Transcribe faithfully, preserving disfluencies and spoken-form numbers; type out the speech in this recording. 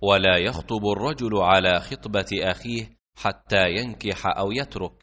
ولا يخطب الرجل على خطبة أخيه حتى ينكح أو يترك،